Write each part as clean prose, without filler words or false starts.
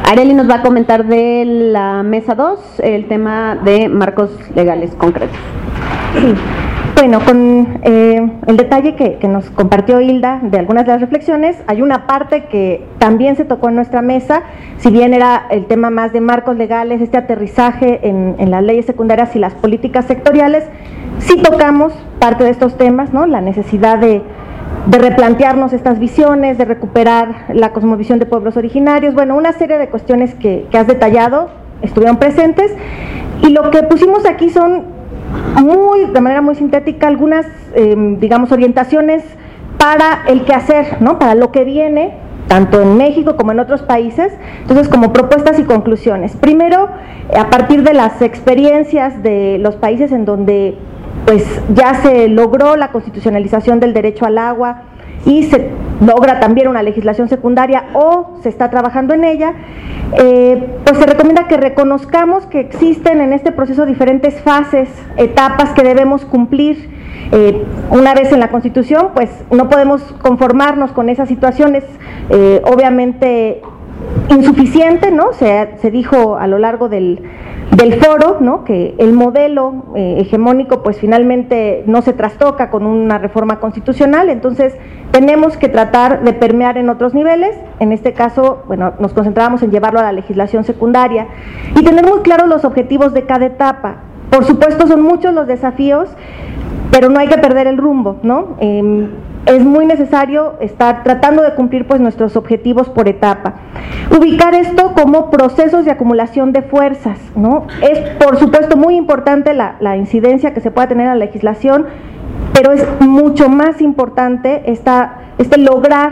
Arely nos va a comentar de la mesa 2 el tema de marcos legales concretos. Sí. Bueno, con el detalle que nos compartió Hilda de algunas de las reflexiones, hay una parte que también se tocó en nuestra mesa, si bien era el tema más de marcos legales, este aterrizaje en las leyes secundarias y las políticas sectoriales, sí tocamos parte de estos temas, ¿no? La necesidad de replantearnos estas visiones, de recuperar la cosmovisión de pueblos originarios, bueno, una serie de cuestiones que has detallado estuvieron presentes, y lo que pusimos aquí son de manera muy sintética algunas digamos orientaciones para el quehacer, ¿no? Para lo que viene tanto en México como en otros países. Entonces, como propuestas y conclusiones, primero, a partir de las experiencias de los países en donde pues ya se logró la constitucionalización del derecho al agua y se logra también una legislación secundaria o se está trabajando en ella, pues se recomienda que reconozcamos que existen en este proceso diferentes fases, etapas que debemos cumplir. Una vez en la Constitución, pues no podemos conformarnos con esas situaciones, obviamente insuficiente, ¿no? Se dijo a lo largo del foro, ¿no? Que el modelo hegemónico pues finalmente no se trastoca con una reforma constitucional, entonces tenemos que tratar de permear en otros niveles. En este caso, bueno, nos concentramos en llevarlo a la legislación secundaria y tener muy claros los objetivos de cada etapa. Por supuesto son muchos los desafíos, pero no hay que perder el rumbo, ¿no? Es muy necesario estar tratando de cumplir pues nuestros objetivos por etapa. Ubicar esto como procesos de acumulación de fuerzas, ¿no? Es por supuesto muy importante la incidencia que se pueda tener en la legislación, pero es mucho más importante este lograr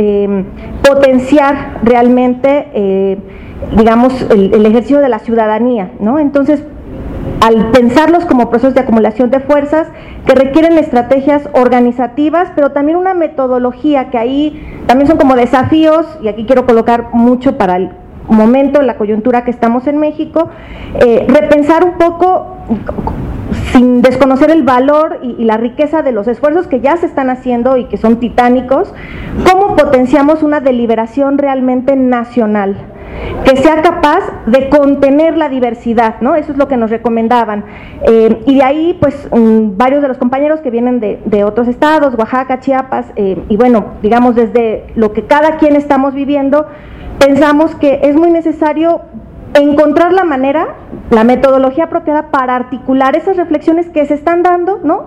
potenciar realmente digamos el ejercicio de la ciudadanía, ¿no? Entonces, al pensarlos como procesos de acumulación de fuerzas que requieren estrategias organizativas, pero también una metodología, que ahí también son como desafíos, y aquí quiero colocar mucho para el momento, la coyuntura que estamos en México, repensar un poco, sin desconocer el valor y la riqueza de los esfuerzos que ya se están haciendo y que son titánicos, cómo potenciamos una deliberación realmente nacional, que sea capaz de contener la diversidad, ¿no? Eso es lo que nos recomendaban. Y de ahí, pues, varios de los compañeros que vienen de otros estados, Oaxaca, Chiapas, y bueno, digamos, desde lo que cada quien estamos viviendo, pensamos que es muy necesario encontrar la manera, la metodología apropiada para articular esas reflexiones que se están dando, ¿no?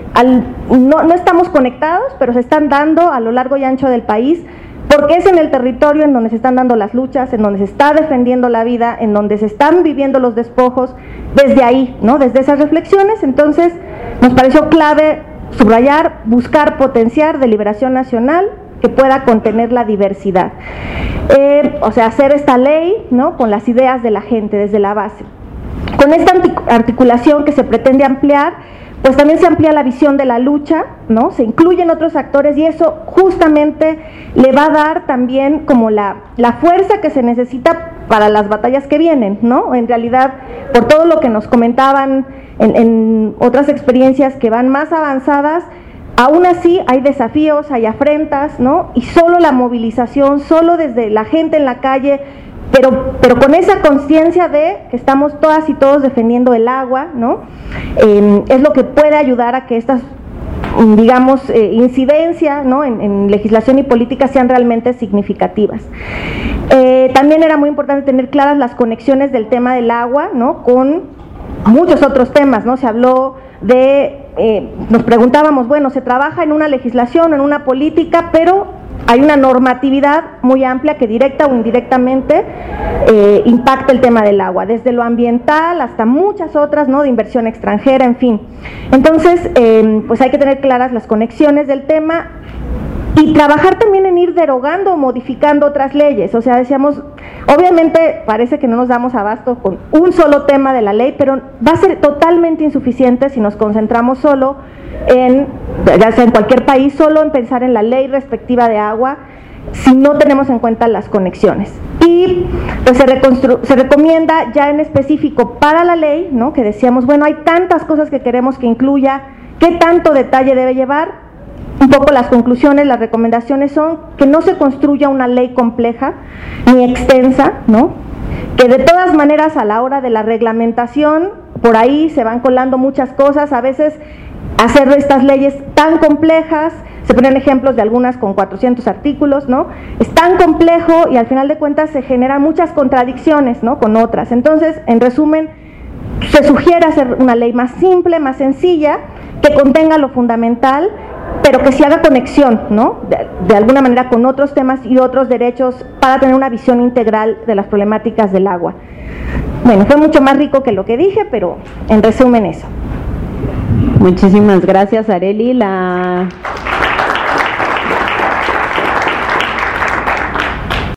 No estamos conectados, pero se están dando a lo largo y ancho del país, porque es en el territorio en donde se están dando las luchas, en donde se está defendiendo la vida, en donde se están viviendo los despojos, desde ahí, ¿no? Desde esas reflexiones. Entonces, nos pareció clave subrayar, buscar potenciar deliberación nacional que pueda contener la diversidad. O sea, hacer esta ley, ¿no? Con las ideas de la gente, desde la base. Con esta articulación que se pretende ampliar, pues también se amplía la visión de la lucha, ¿no? Se incluyen otros actores y eso justamente le va a dar también como la fuerza que se necesita para las batallas que vienen, ¿no? En realidad, por todo lo que nos comentaban en otras experiencias que van más avanzadas, aún así hay desafíos, hay afrentas, ¿no? Y solo la movilización, solo desde la gente en la calle, pero con esa conciencia de que estamos todas y todos defendiendo el agua, ¿no? Es lo que puede ayudar a que estas, digamos, incidencias, ¿no? en legislación y política sean realmente significativas. También era muy importante tener claras las conexiones del tema del agua, ¿no? Con muchos otros temas, ¿no? Se habló de, nos preguntábamos, bueno, se trabaja en una legislación, en una política, pero hay una normatividad muy amplia que directa o indirectamente impacta el tema del agua, desde lo ambiental hasta muchas otras, ¿no? De inversión extranjera, en fin. Entonces, pues hay que tener claras las conexiones del tema y trabajar también en ir derogando o modificando otras leyes. O sea, decíamos, obviamente parece que no nos damos abasto con un solo tema de la ley, pero va a ser totalmente insuficiente si nos concentramos solo ya sea en cualquier país, solo en pensar en la ley respectiva de agua, si no tenemos en cuenta las conexiones. Y pues se recomienda ya en específico para la ley, ¿no? Que decíamos, bueno, hay tantas cosas que queremos que incluya, ¿qué tanto detalle debe llevar? Un poco las conclusiones, las recomendaciones son que no se construya una ley compleja ni extensa, ¿no? que de todas maneras a la hora de la reglamentación, por ahí se van colando muchas cosas, a veces hacer estas leyes tan complejas, se ponen ejemplos de algunas con 400 artículos, ¿no? Es tan complejo y al final de cuentas se generan muchas contradicciones, ¿no?, con otras. Entonces, en resumen, se sugiere hacer una ley más simple, más sencilla, que contenga lo fundamental, pero que se haga conexión, ¿no?, de alguna manera con otros temas y otros derechos para tener una visión integral de las problemáticas del agua. Bueno, fue mucho más rico que lo que dije, pero en resumen eso. Muchísimas gracias, Arely.